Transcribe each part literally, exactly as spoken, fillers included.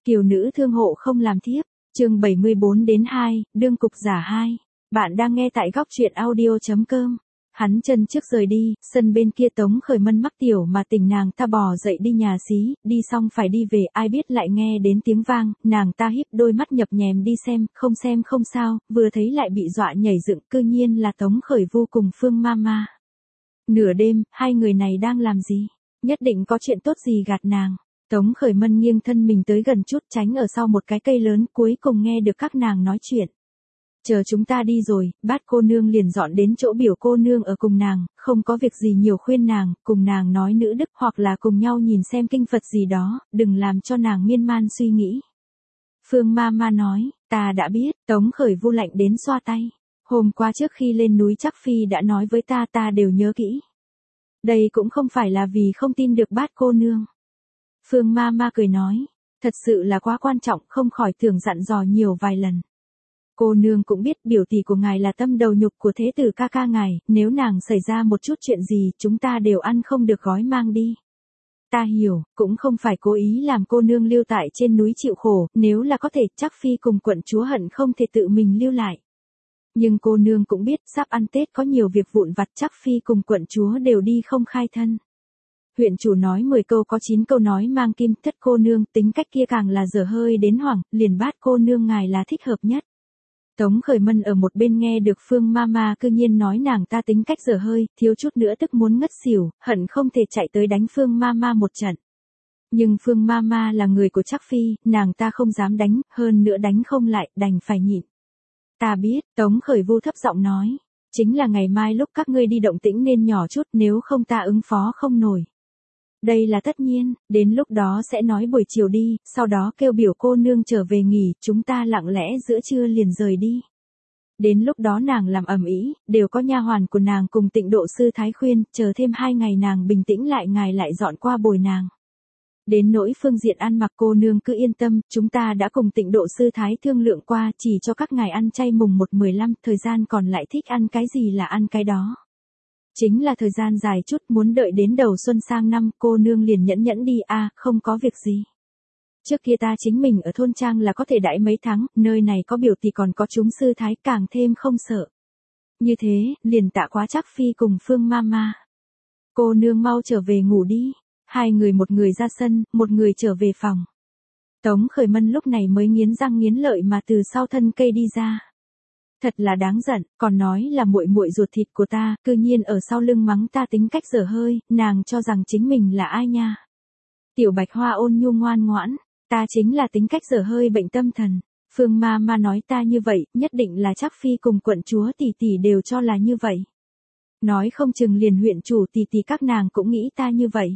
Kiều nữ thương hộ không làm thiếp, chương bảy mươi bốn đến hai, đương cục giả hai. Bạn đang nghe tại góc truyện audio.com. Hắn chân trước rời đi, sân bên kia Tống Khởi Mân mắc tiểu mà tỉnh nàng ta bò dậy đi nhà xí, đi xong phải đi về, ai biết lại nghe đến tiếng vang, nàng ta híp đôi mắt nhập nhèm đi xem, không xem không sao, vừa thấy lại bị dọa nhảy dựng, cư nhiên là Tống Khởi Vu cùng Phương Mama. Nửa đêm, hai người này đang làm gì? Nhất định có chuyện tốt gì gạt nàng. Tống Khởi Mân nghiêng thân mình tới gần chút, tránh ở sau một cái cây lớn, cuối cùng nghe được các nàng nói chuyện. Chờ chúng ta đi rồi, Bát cô nương liền dọn đến chỗ biểu cô nương ở cùng nàng, không có việc gì nhiều khuyên nàng, cùng nàng nói nữ đức hoặc là cùng nhau nhìn xem kinh Phật gì đó, đừng làm cho nàng miên man suy nghĩ. Phương Mama nói, ta đã biết. Tống Khởi Vu lạnh đến xoa tay. Hôm qua trước khi lên núi Trắc Phi đã nói với ta, ta đều nhớ kỹ. Đây cũng không phải là vì không tin được Bát cô nương. Phương Mama cười nói, thật sự là quá quan trọng, không khỏi tưởng dặn dò nhiều vài lần. Cô nương cũng biết biểu tỷ của ngài là tâm đầu nhục của thế tử ca ca ngài, nếu nàng xảy ra một chút chuyện gì, chúng ta đều ăn không được gói mang đi. Ta hiểu, cũng không phải cố ý làm cô nương lưu tại trên núi chịu khổ, nếu là có thể, Trắc Phi cùng quận chúa hận không thể tự mình lưu lại. Nhưng cô nương cũng biết, sắp ăn Tết có nhiều việc vụn vặt, Trắc Phi cùng quận chúa đều đi không khai thân. Huyện chủ nói mười câu có chín câu nói mang kim, Thất cô nương tính cách kia càng là dở hơi đến hoảng, liền Bát cô nương ngài là thích hợp nhất. Tống Khởi Mân ở một bên nghe được Phương Mama cư nhiên nói nàng ta tính cách dở hơi, thiếu chút nữa tức muốn ngất xỉu, hận không thể chạy tới đánh Phương Mama một trận. Nhưng Phương Mama là người của Trắc Phi, nàng ta không dám đánh, hơn nữa đánh không lại, đành phải nhịn. Ta biết, Tống Khởi Vu thấp giọng nói, chính là ngày mai lúc các ngươi đi động tĩnh nên nhỏ chút, nếu không ta ứng phó không nổi. Đây là tất nhiên, đến lúc đó sẽ nói buổi chiều đi, sau đó kêu biểu cô nương trở về nghỉ, chúng ta lặng lẽ giữa trưa liền rời đi. Đến lúc đó nàng làm ầm ĩ, đều có nha hoàn của nàng cùng Tịnh Độ sư thái khuyên, chờ thêm hai ngày nàng bình tĩnh lại ngài lại dọn qua bồi nàng. Đến nỗi phương diện ăn mặc cô nương cứ yên tâm, chúng ta đã cùng Tịnh Độ sư thái thương lượng qua, chỉ cho các ngài ăn chay mùng một mười lăm, thời gian còn lại thích ăn cái gì là ăn cái đó. Chính là thời gian dài chút, muốn đợi đến đầu xuân sang năm, cô nương liền nhẫn nhẫn đi a, à, không có việc gì. Trước kia ta chính mình ở thôn trang là có thể đãi mấy tháng, nơi này có biểu tỷ còn có chúng sư thái càng thêm không sợ. Như thế, liền tạ quá Trắc Phi cùng Phương Mama. Cô nương mau trở về ngủ đi. Hai người một người ra sân, một người trở về phòng. Tống Khởi Mân lúc này mới nghiến răng nghiến lợi mà từ sau thân cây đi ra. Thật là đáng giận, còn nói là muội muội ruột thịt của ta, cư nhiên ở sau lưng mắng ta tính cách dở hơi, nàng cho rằng chính mình là ai nha. Tiểu Bạch Hoa ôn nhu ngoan ngoãn, ta chính là tính cách dở hơi bệnh tâm thần. Phương Mama nói ta như vậy, nhất định là Trắc Phi cùng quận chúa tỷ tỷ đều cho là như vậy. Nói không chừng liền huyện chủ tỷ tỷ các nàng cũng nghĩ ta như vậy.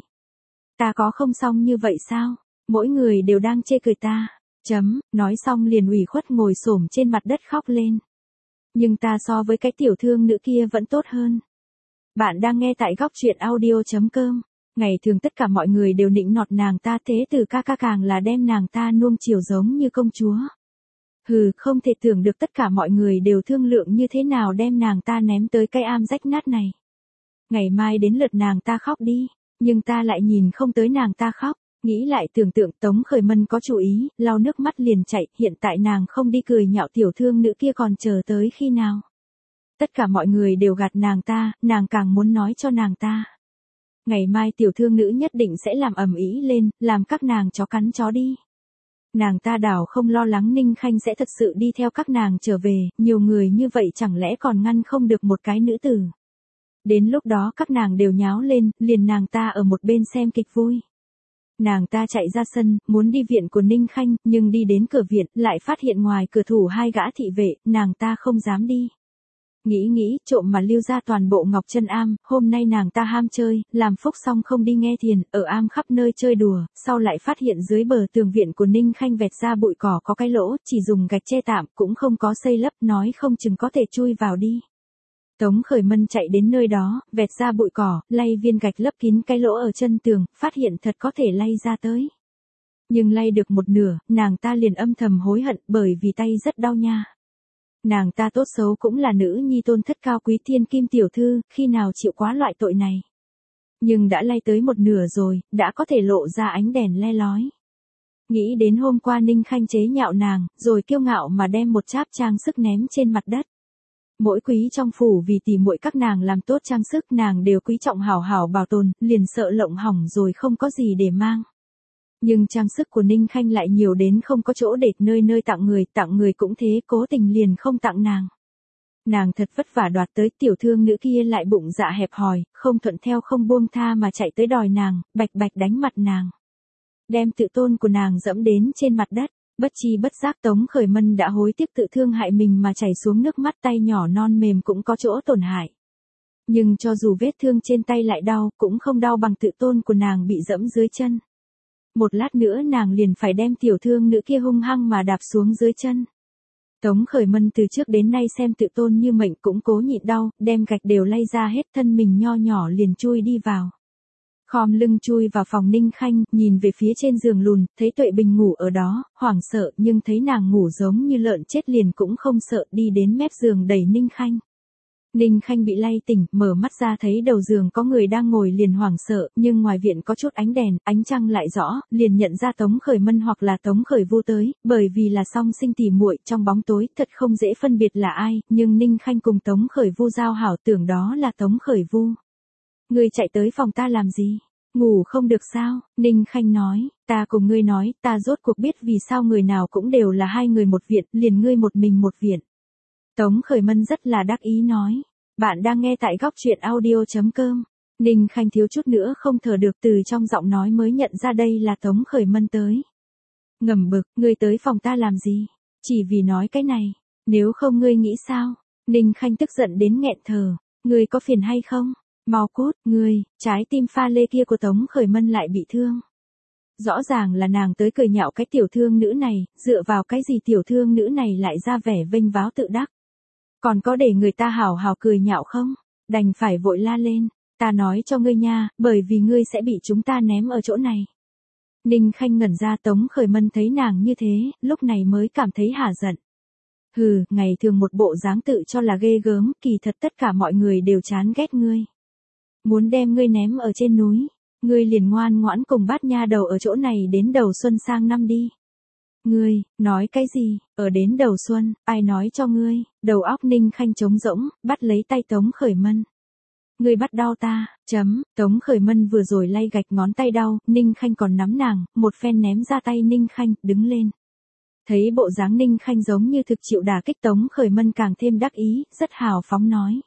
Ta có không xong như vậy sao? Mỗi người đều đang chê cười ta. Chấm, nói xong liền ủy khuất ngồi xổm trên mặt đất khóc lên. Nhưng ta so với cái tiểu thương nữ kia vẫn tốt hơn. Bạn đang nghe tại góc truyện audio.com. Ngày thường tất cả mọi người đều nịnh nọt nàng ta, thế từ ca ca càng là đem nàng ta nuông chiều giống như công chúa. Hừ, không thể tưởng được tất cả mọi người đều thương lượng như thế nào đem nàng ta ném tới cái am rách nát này. Ngày mai đến lượt nàng ta khóc đi, nhưng ta lại nhìn không tới nàng ta khóc. Nghĩ lại tưởng tượng Tống Khởi Mân có chú ý, lau nước mắt liền chạy, hiện tại nàng không đi cười nhạo tiểu thương nữ kia còn chờ tới khi nào. Tất cả mọi người đều gạt nàng ta, nàng càng muốn nói cho nàng ta. Ngày mai tiểu thương nữ nhất định sẽ làm ầm ĩ lên, làm các nàng chó cắn chó đi. Nàng ta đảo không lo lắng Ninh Khanh sẽ thật sự đi theo các nàng trở về, nhiều người như vậy chẳng lẽ còn ngăn không được một cái nữ tử. Đến lúc đó các nàng đều nháo lên, liền nàng ta ở một bên xem kịch vui. Nàng ta chạy ra sân, muốn đi viện của Ninh Khanh, nhưng đi đến cửa viện, lại phát hiện ngoài cửa thủ hai gã thị vệ, nàng ta không dám đi. Nghĩ nghĩ, trộm mà lưu ra toàn bộ Ngọc Chân Am, hôm nay nàng ta ham chơi, làm phúc xong không đi nghe thiền, ở am khắp nơi chơi đùa, sau lại phát hiện dưới bờ tường viện của Ninh Khanh vẹt ra bụi cỏ có cái lỗ, chỉ dùng gạch che tạm, cũng không có xây lấp, nói không chừng có thể chui vào đi. Tống Khởi Mân chạy đến nơi đó, vẹt ra bụi cỏ, lay viên gạch lấp kín cái lỗ ở chân tường, phát hiện thật có thể lay ra tới. Nhưng lay được một nửa, nàng ta liền âm thầm hối hận bởi vì tay rất đau nha. Nàng ta tốt xấu cũng là nữ nhi tôn thất cao quý thiên kim tiểu thư, khi nào chịu quá loại tội này. Nhưng đã lay tới một nửa rồi, đã có thể lộ ra ánh đèn le lói. Nghĩ đến hôm qua Ninh Khanh chế nhạo nàng, rồi kiêu ngạo mà đem một cháp trang sức ném trên mặt đất. Mỗi quý trong phủ vì tỉ muội các nàng làm tốt trang sức nàng đều quý trọng hảo hảo bảo tồn, liền sợ lộng hỏng rồi không có gì để mang. Nhưng trang sức của Ninh Khanh lại nhiều đến không có chỗ để nơi nơi tặng người, tặng người cũng thế, cố tình liền không tặng nàng. Nàng thật vất vả đoạt tới, tiểu thương nữ kia lại bụng dạ hẹp hòi, không thuận theo không buông tha mà chạy tới đòi nàng, bạch bạch đánh mặt nàng. Đem tự tôn của nàng dẫm đến trên mặt đất, bất chi bất giác Tống Khởi Mân đã hối tiếc tự thương hại mình mà chảy xuống nước mắt, tay nhỏ non mềm cũng có chỗ tổn hại. Nhưng cho dù vết thương trên tay lại đau, cũng không đau bằng tự tôn của nàng bị dẫm dưới chân. Một lát nữa nàng liền phải đem tiểu thương nữ kia hung hăng mà đạp xuống dưới chân. Tống Khởi Mân từ trước đến nay xem tự tôn như mệnh cũng cố nhịn đau, đem gạch đều lay ra hết, thân mình nho nhỏ liền chui đi vào. Khom lưng chui vào phòng Ninh Khanh, nhìn về phía trên giường lùn, thấy Tuệ Bình ngủ ở đó, hoảng sợ nhưng thấy nàng ngủ giống như lợn chết liền cũng không sợ, đi đến mép giường đẩy Ninh Khanh. Ninh Khanh bị lay tỉnh, mở mắt ra thấy đầu giường có người đang ngồi liền hoảng sợ, nhưng ngoài viện có chút ánh đèn, ánh trăng lại rõ, liền nhận ra Tống Khởi Mân hoặc là Tống Khởi Vu tới, bởi vì là song sinh tỉ muội, trong bóng tối thật không dễ phân biệt là ai, nhưng Ninh Khanh cùng Tống Khởi Vu giao hảo tưởng đó là Tống Khởi Vu. Ngươi chạy tới phòng ta làm gì? Ngủ không được sao? Ninh Khanh nói, ta cùng ngươi nói, ta rốt cuộc biết vì sao người nào cũng đều là hai người một viện, liền ngươi một mình một viện. Tống Khởi Mân rất là đắc ý nói, bạn đang nghe tại góc truyện audio chấm com. Ninh Khanh thiếu chút nữa không thở được, từ trong giọng nói mới nhận ra đây là Tống Khởi Mân tới. Ngầm bực, ngươi tới phòng ta làm gì? Chỉ vì nói cái này, nếu không ngươi nghĩ sao? Ninh Khanh tức giận đến nghẹn thở, ngươi có phiền hay không? Mau cút, ngươi, trái tim pha lê kia của Tống Khởi Mân lại bị thương. Rõ ràng là nàng tới cười nhạo cái tiểu thương nữ này, dựa vào cái gì tiểu thương nữ này lại ra vẻ vênh váo tự đắc. Còn có để người ta hào hào cười nhạo không? Đành phải vội la lên, ta nói cho ngươi nha, bởi vì ngươi sẽ bị chúng ta ném ở chỗ này. Ninh Khanh ngẩn ra, Tống Khởi Mân thấy nàng như thế, lúc này mới cảm thấy hả giận. Hừ, ngày thường một bộ dáng tự cho là ghê gớm, kỳ thật tất cả mọi người đều chán ghét ngươi. Muốn đem ngươi ném ở trên núi, ngươi liền ngoan ngoãn cùng Bát Nha Đầu ở chỗ này đến đầu xuân sang năm đi. Ngươi, nói cái gì, ở đến đầu xuân, ai nói cho ngươi? Đầu óc Ninh Khanh trống rỗng, bắt lấy tay Tống Khởi Mân. Ngươi bắt đau ta, chấm, Tống Khởi Mân vừa rồi lay gạch ngón tay đau, Ninh Khanh còn nắm nàng, một phen ném ra tay Ninh Khanh, đứng lên. Thấy bộ dáng Ninh Khanh giống như thực chịu đả kích, Tống Khởi Mân càng thêm đắc ý, rất hào phóng nói.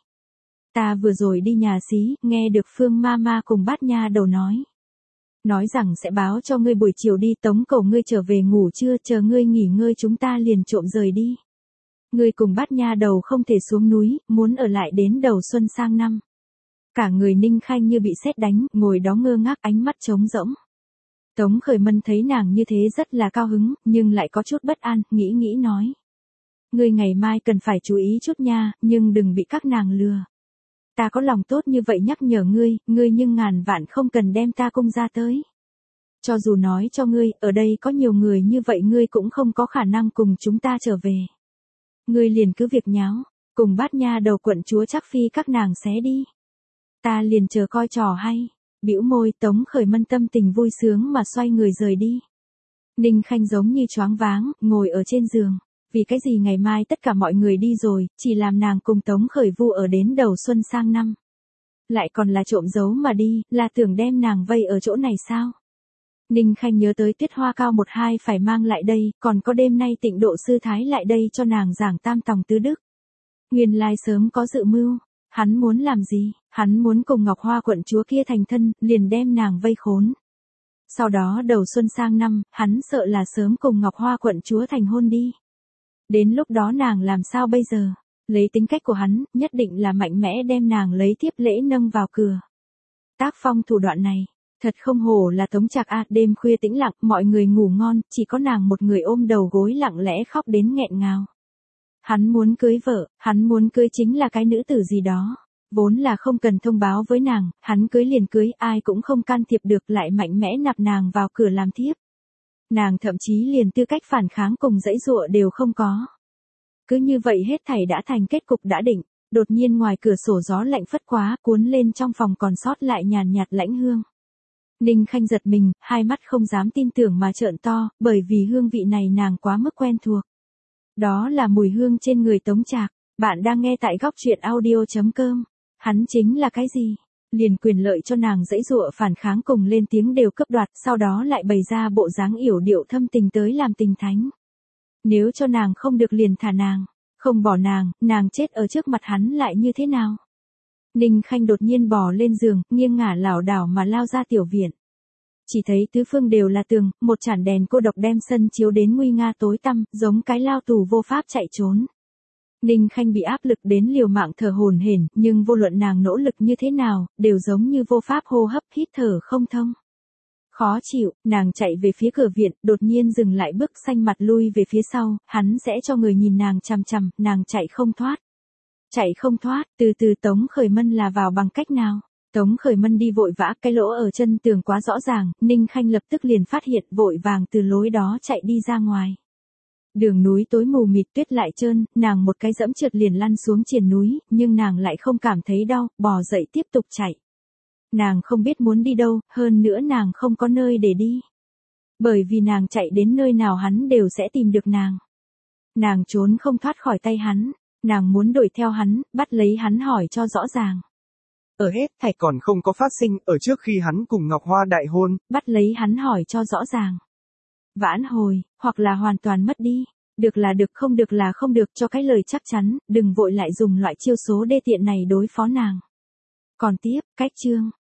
Ta vừa rồi đi nhà xí, nghe được Phương Mama cùng Bát Nha Đầu nói. Nói rằng sẽ báo cho ngươi buổi chiều đi, Tống cầu ngươi trở về ngủ trưa, chờ ngươi nghỉ ngơi chúng ta liền trộm rời đi. Ngươi cùng Bát Nha Đầu không thể xuống núi, muốn ở lại đến đầu xuân sang năm. Cả người Ninh Khanh như bị sét đánh, ngồi đó ngơ ngác, ánh mắt trống rỗng. Tống Khởi Mân thấy nàng như thế rất là cao hứng, nhưng lại có chút bất an, nghĩ nghĩ nói. Ngươi ngày mai cần phải chú ý chút nha, nhưng đừng bị các nàng lừa. Ta có lòng tốt như vậy nhắc nhở ngươi, ngươi nhưng ngàn vạn không cần đem ta cung ra tới. Cho dù nói cho ngươi, ở đây có nhiều người như vậy ngươi cũng không có khả năng cùng chúng ta trở về. Ngươi liền cứ việc nháo, cùng Bát Nha Đầu quận chúa Trác Phi các nàng xé đi. Ta liền chờ coi trò hay. Bĩu môi, Tống Khởi Mân tâm tình vui sướng mà xoay người rời đi. Ninh Khanh giống như choáng váng, ngồi ở trên giường. Vì cái gì ngày mai tất cả mọi người đi rồi, chỉ làm nàng cùng Tống Khởi Vu ở đến đầu xuân sang năm. Lại còn là trộm giấu mà đi, là tưởng đem nàng vây ở chỗ này sao? Ninh Khanh nhớ tới Tiết Hoa Cao một hai phải mang lại đây, còn có đêm nay Tịnh Độ Sư Thái lại đây cho nàng giảng tam tòng tứ đức. Nguyên lai sớm có dự mưu, hắn muốn làm gì? Hắn muốn cùng Ngọc Hoa quận chúa kia thành thân, liền đem nàng vây khốn. Sau đó đầu xuân sang năm, hắn sợ là sớm cùng Ngọc Hoa quận chúa thành hôn đi. Đến lúc đó nàng làm sao bây giờ? Lấy tính cách của hắn, nhất định là mạnh mẽ đem nàng lấy tiếp lễ nâng vào cửa. Tác phong thủ đoạn này, thật không hổ là Tống Trạc a, đêm khuya tĩnh lặng, mọi người ngủ ngon, chỉ có nàng một người ôm đầu gối lặng lẽ khóc đến nghẹn ngào. Hắn muốn cưới vợ, hắn muốn cưới chính là cái nữ tử gì đó. Vốn là không cần thông báo với nàng, hắn cưới liền cưới, ai cũng không can thiệp được, lại mạnh mẽ nạp nàng vào cửa làm thiếp. Nàng thậm chí liền tư cách phản kháng cùng dãy dụa đều không có. Cứ như vậy hết thảy đã thành kết cục đã định, đột nhiên ngoài cửa sổ gió lạnh phất quá, cuốn lên trong phòng còn sót lại nhàn nhạt lãnh hương. Ninh Khanh giật mình, hai mắt không dám tin tưởng mà trợn to, bởi vì hương vị này nàng quá mức quen thuộc. Đó là mùi hương trên người Tống Trạc. Bạn đang nghe tại góc truyện audio.com. Hắn chính là cái gì? Liền quyền lợi cho nàng dãy dụa phản kháng cùng lên tiếng đều cấp đoạt, sau đó lại bày ra bộ dáng yểu điệu thâm tình tới làm tình thánh. Nếu cho nàng không được liền thả nàng, không bỏ nàng, nàng chết ở trước mặt hắn lại như thế nào? Ninh Khanh đột nhiên bò lên giường, nghiêng ngả lảo đảo mà lao ra tiểu viện. Chỉ thấy tứ phương đều là tường, một chản đèn cô độc đem sân chiếu đến nguy nga tối tăm, giống cái lao tù vô pháp chạy trốn. Ninh Khanh bị áp lực đến liều mạng thở hổn hển, nhưng vô luận nàng nỗ lực như thế nào, đều giống như vô pháp hô hấp, hít thở không thông. Khó chịu, nàng chạy về phía cửa viện, đột nhiên dừng lại bước, xanh mặt lui về phía sau, hắn sẽ cho người nhìn nàng chằm chằm, nàng chạy không thoát. Chạy không thoát, từ từ Tống Khởi Mân là vào bằng cách nào? Tống Khởi Mân đi vội vã, cái lỗ ở chân tường quá rõ ràng, Ninh Khanh lập tức liền phát hiện, vội vàng từ lối đó chạy đi ra ngoài. Đường núi tối mù mịt, tuyết lại trơn, nàng một cái dẫm trượt liền lăn xuống triền núi, nhưng nàng lại không cảm thấy đau, bò dậy tiếp tục chạy. Nàng không biết muốn đi đâu, hơn nữa nàng không có nơi để đi. Bởi vì nàng chạy đến nơi nào hắn đều sẽ tìm được nàng. Nàng trốn không thoát khỏi tay hắn, nàng muốn đuổi theo hắn, bắt lấy hắn hỏi cho rõ ràng. Ở hết thảy còn không có phát sinh, ở trước khi hắn cùng Ngọc Hoa đại hôn. Bắt lấy hắn hỏi cho rõ ràng. Vãn hồi, hoặc là hoàn toàn mất đi. Được là được, không được là không được, cho cái lời chắc chắn, đừng vội lại dùng loại chiêu số đê tiện này đối phó nàng. Còn tiếp, cách chương.